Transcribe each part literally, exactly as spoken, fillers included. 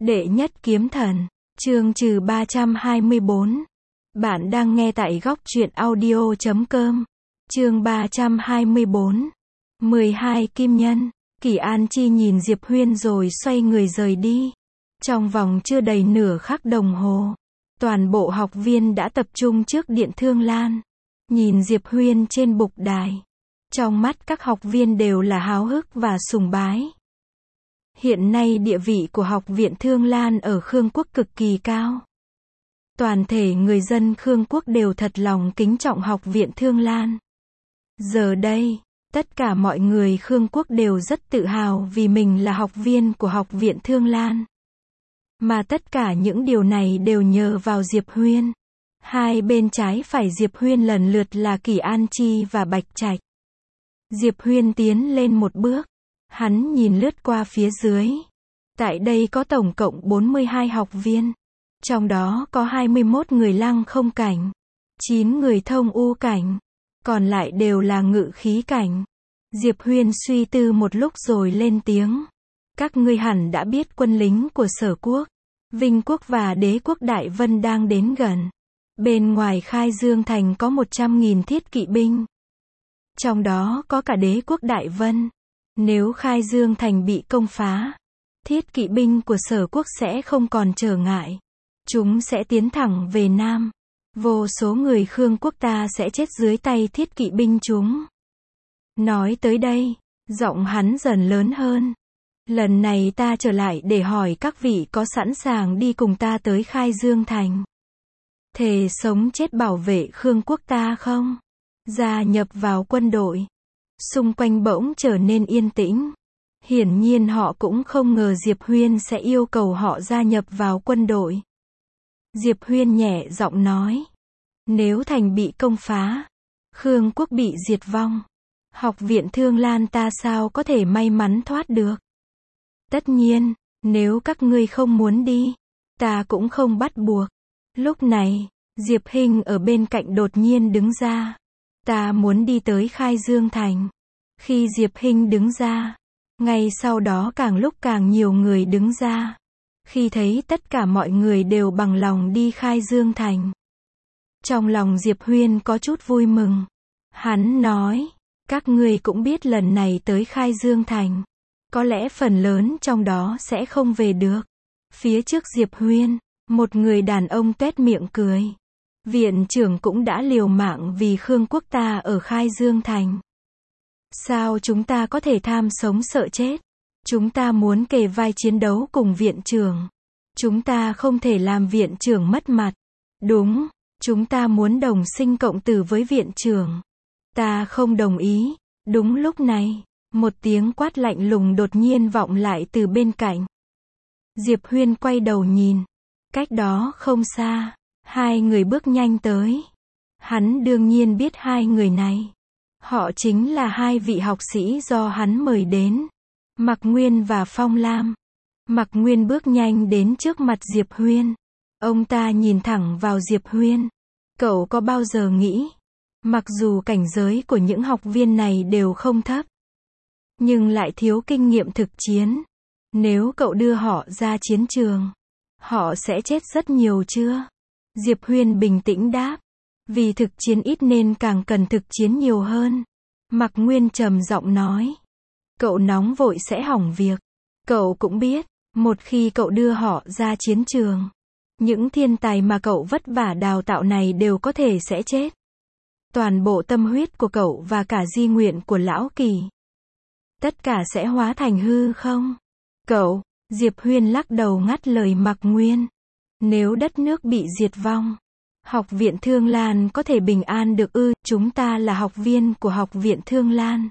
Đệ nhất kiếm thần, chương trừ ba trăm hai mươi bốn. Bạn đang nghe tại góc truyện audio chấm com. Chương ba trăm hai mươi bốn. mười hai kim nhân. Kỷ An Chi nhìn Diệp Huyên rồi xoay người rời đi. Trong vòng chưa đầy nửa khắc đồng hồ, toàn bộ học viên đã tập trung trước Điện Thương Lan, nhìn Diệp Huyên trên bục đài. Trong mắt các học viên đều là háo hức và sùng bái. Hiện nay địa vị của Học viện Thương Lan ở Khương Quốc cực kỳ cao. Toàn thể người dân Khương Quốc đều thật lòng kính trọng Học viện Thương Lan. Giờ đây, tất cả mọi người Khương Quốc đều rất tự hào vì mình là học viên của Học viện Thương Lan. Mà tất cả những điều này đều nhờ vào Diệp Huyên. Hai bên trái phải Diệp Huyên lần lượt là Kỷ An Chi và Bạch Trạch. Diệp Huyên tiến lên một bước. Hắn nhìn lướt qua phía dưới. Tại đây có tổng cộng bốn mươi hai học viên. Trong đó có hai mươi mốt người lăng không cảnh, chín người thông u cảnh, còn lại đều là ngự khí cảnh. Diệp Huyên suy tư một lúc rồi lên tiếng. Các ngươi hẳn đã biết quân lính của Sở Quốc, Vinh Quốc và Đế Quốc Đại Vân đang đến gần. Bên ngoài Khai Dương Thành có một trăm nghìn thiết kỵ binh. Trong đó có cả Đế Quốc Đại Vân. Nếu Khai Dương Thành bị công phá, thiết kỵ binh của Sở Quốc sẽ không còn trở ngại. Chúng sẽ tiến thẳng về Nam. Vô số người Khương Quốc ta sẽ chết dưới tay thiết kỵ binh chúng. Nói tới đây, giọng hắn dần lớn hơn. Lần này ta trở lại để hỏi các vị có sẵn sàng đi cùng ta tới Khai Dương Thành, thề sống chết bảo vệ Khương Quốc ta không? Gia nhập vào quân đội. Xung quanh bỗng trở nên yên tĩnh. Hiển nhiên họ cũng không ngờ Diệp Huyên sẽ yêu cầu họ gia nhập vào quân đội. Diệp Huyên nhẹ giọng nói. Nếu thành bị công phá, Khương Quốc bị diệt vong, Học viện Thương Lan ta sao có thể may mắn thoát được? Tất nhiên, nếu các ngươi không muốn đi, ta cũng không bắt buộc. Lúc này, Diệp Hinh ở bên cạnh đột nhiên đứng ra. Ta muốn đi tới Khai Dương Thành. Khi Diệp Hinh đứng ra, ngay sau đó càng lúc càng nhiều người đứng ra. Khi thấy tất cả mọi người đều bằng lòng đi Khai Dương Thành, trong lòng Diệp Huyên có chút vui mừng. Hắn nói, các ngươi cũng biết lần này tới Khai Dương Thành, có lẽ phần lớn trong đó sẽ không về được. Phía trước Diệp Huyên, một người đàn ông tuét miệng cười. Viện trưởng cũng đã liều mạng vì Khương Quốc ta ở Khai Dương Thành. Sao chúng ta có thể tham sống sợ chết? Chúng ta muốn kề vai chiến đấu cùng viện trưởng. Chúng ta không thể làm viện trưởng mất mặt. Đúng, chúng ta muốn đồng sinh cộng tử với viện trưởng. Ta không đồng ý. Đúng lúc này, một tiếng quát lạnh lùng đột nhiên vọng lại từ bên cạnh. Diệp Huyên quay đầu nhìn. Cách đó không xa, hai người bước nhanh tới. Hắn đương nhiên biết hai người này. Họ chính là hai vị học sĩ do hắn mời đến, Mạc Nguyên và Phong Lam. Mạc Nguyên bước nhanh đến trước mặt Diệp Huyên. Ông ta nhìn thẳng vào Diệp Huyên. Cậu có bao giờ nghĩ, mặc dù cảnh giới của những học viên này đều không thấp, nhưng lại thiếu kinh nghiệm thực chiến. Nếu cậu đưa họ ra chiến trường, họ sẽ chết rất nhiều chưa? Diệp Huyên bình tĩnh đáp. Vì thực chiến ít nên càng cần thực chiến nhiều hơn. Mạc Nguyên trầm giọng nói. Cậu nóng vội sẽ hỏng việc. Cậu cũng biết, một khi cậu đưa họ ra chiến trường, những thiên tài mà cậu vất vả đào tạo này đều có thể sẽ chết. Toàn bộ tâm huyết của cậu và cả di nguyện của Lão Kỳ, tất cả sẽ hóa thành hư không? Cậu, Diệp Huyên lắc đầu ngắt lời Mạc Nguyên. Nếu đất nước bị diệt vong, Học viện Thương Lan có thể bình an được ư? Chúng ta là học viên của Học viện Thương Lan.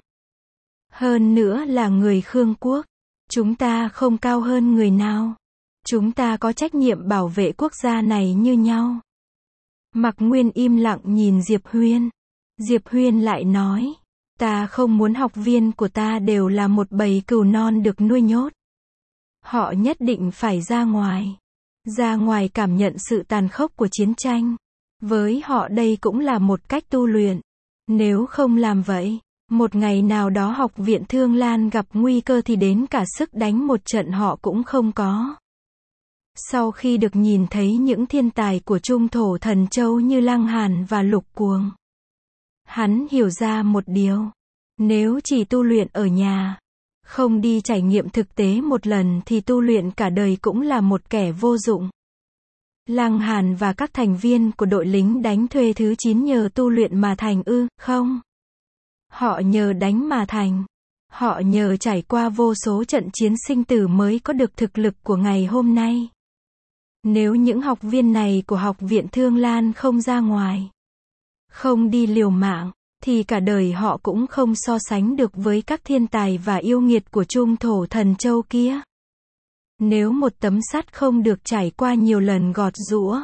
Hơn nữa là người Khương Quốc. Chúng ta không cao hơn người nào. Chúng ta có trách nhiệm bảo vệ quốc gia này như nhau. Mạc Nguyên im lặng nhìn Diệp Huyên. Diệp Huyên lại nói. Ta không muốn học viên của ta đều là một bầy cừu non được nuôi nhốt. Họ nhất định phải ra ngoài. Ra ngoài cảm nhận sự tàn khốc của chiến tranh. Với họ đây cũng là một cách tu luyện. Nếu không làm vậy, một ngày nào đó Học viện Thương Lan gặp nguy cơ thì đến cả sức đánh một trận họ cũng không có. Sau khi được nhìn thấy những thiên tài của Trung Thổ Thần Châu như Lăng Hàn và Lục Cuồng, hắn hiểu ra một điều. Nếu chỉ tu luyện ở nhà, không đi trải nghiệm thực tế một lần thì tu luyện cả đời cũng là một kẻ vô dụng. Lăng Hàn và các thành viên của đội lính đánh thuê thứ chín nhờ tu luyện mà thành ư, không? Họ nhờ đánh mà thành. Họ nhờ trải qua vô số trận chiến sinh tử mới có được thực lực của ngày hôm nay. Nếu những học viên này của Học viện Thương Lan không ra ngoài, không đi liều mạng, thì cả đời họ cũng không so sánh được với các thiên tài và yêu nghiệt của Trung Thổ Thần Châu kia. Nếu một tấm sắt không được trải qua nhiều lần gọt giũa,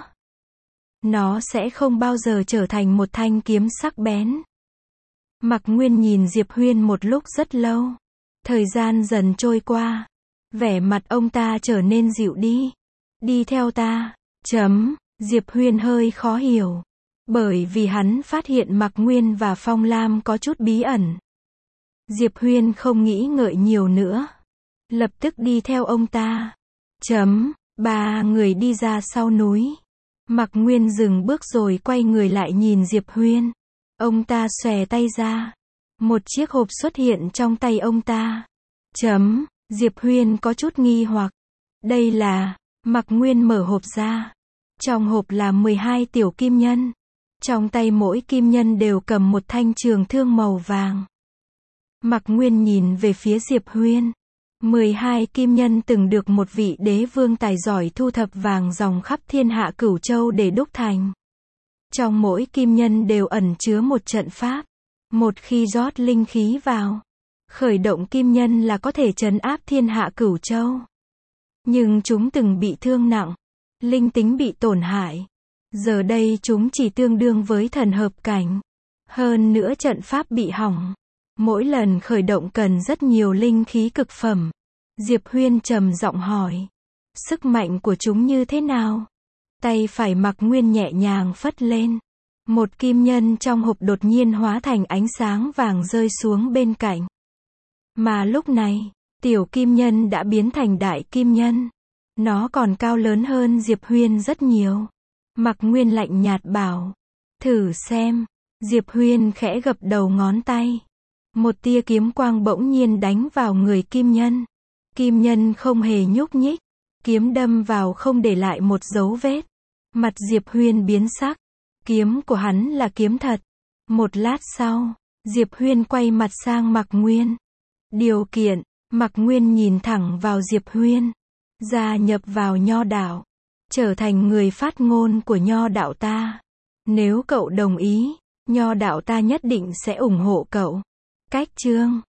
nó sẽ không bao giờ trở thành một thanh kiếm sắc bén. Mạc Nguyên nhìn Diệp Huyên một lúc rất lâu. Thời gian dần trôi qua. Vẻ mặt ông ta trở nên dịu đi. Đi theo ta. Chấm. Diệp Huyên hơi khó hiểu. Bởi vì hắn phát hiện Mạc Nguyên và Phong Lam có chút bí ẩn. Diệp Huyên không nghĩ ngợi nhiều nữa. Lập tức đi theo ông ta. Chấm. Ba người đi ra sau núi. Mạc Nguyên dừng bước rồi quay người lại nhìn Diệp Huyên. Ông ta xòe tay ra. Một chiếc hộp xuất hiện trong tay ông ta. Chấm. Diệp Huyên có chút nghi hoặc. Đây là... Mạc Nguyên mở hộp ra. Trong hộp là mười hai tiểu kim nhân. Trong tay mỗi kim nhân đều cầm một thanh trường thương màu vàng. Mạc Nguyên nhìn về phía Diệp Huyên. mười hai kim nhân từng được một vị đế vương tài giỏi thu thập vàng dòng khắp thiên hạ Cửu Châu để đúc thành. Trong mỗi kim nhân đều ẩn chứa một trận pháp. Một khi rót linh khí vào, khởi động kim nhân là có thể trấn áp thiên hạ Cửu Châu. Nhưng chúng từng bị thương nặng, linh tính bị tổn hại. Giờ đây chúng chỉ tương đương với thần hợp cảnh. Hơn nữa trận pháp bị hỏng. Mỗi lần khởi động cần rất nhiều linh khí cực phẩm. Diệp Huyên trầm giọng hỏi. Sức mạnh của chúng như thế nào? Tay phải Mạc Nguyên nhẹ nhàng phất lên. Một kim nhân trong hộp đột nhiên hóa thành ánh sáng vàng rơi xuống bên cạnh. Mà lúc này, tiểu kim nhân đã biến thành đại kim nhân. Nó còn cao lớn hơn Diệp Huyên rất nhiều. Mạc Nguyên lạnh nhạt bảo. Thử xem. Diệp Huyên khẽ gập đầu ngón tay. Một tia kiếm quang bỗng nhiên đánh vào người kim nhân. Kim nhân không hề nhúc nhích. Kiếm đâm vào không để lại một dấu vết. Mặt Diệp Huyên biến sắc. Kiếm của hắn là kiếm thật. Một lát sau, Diệp Huyên quay mặt sang Mạc Nguyên. Điều kiện, Mạc Nguyên nhìn thẳng vào Diệp Huyên. Gia nhập vào Nho đạo. Trở thành người phát ngôn của Nho đạo ta. Nếu cậu đồng ý, Nho đạo ta nhất định sẽ ủng hộ cậu. Cách chương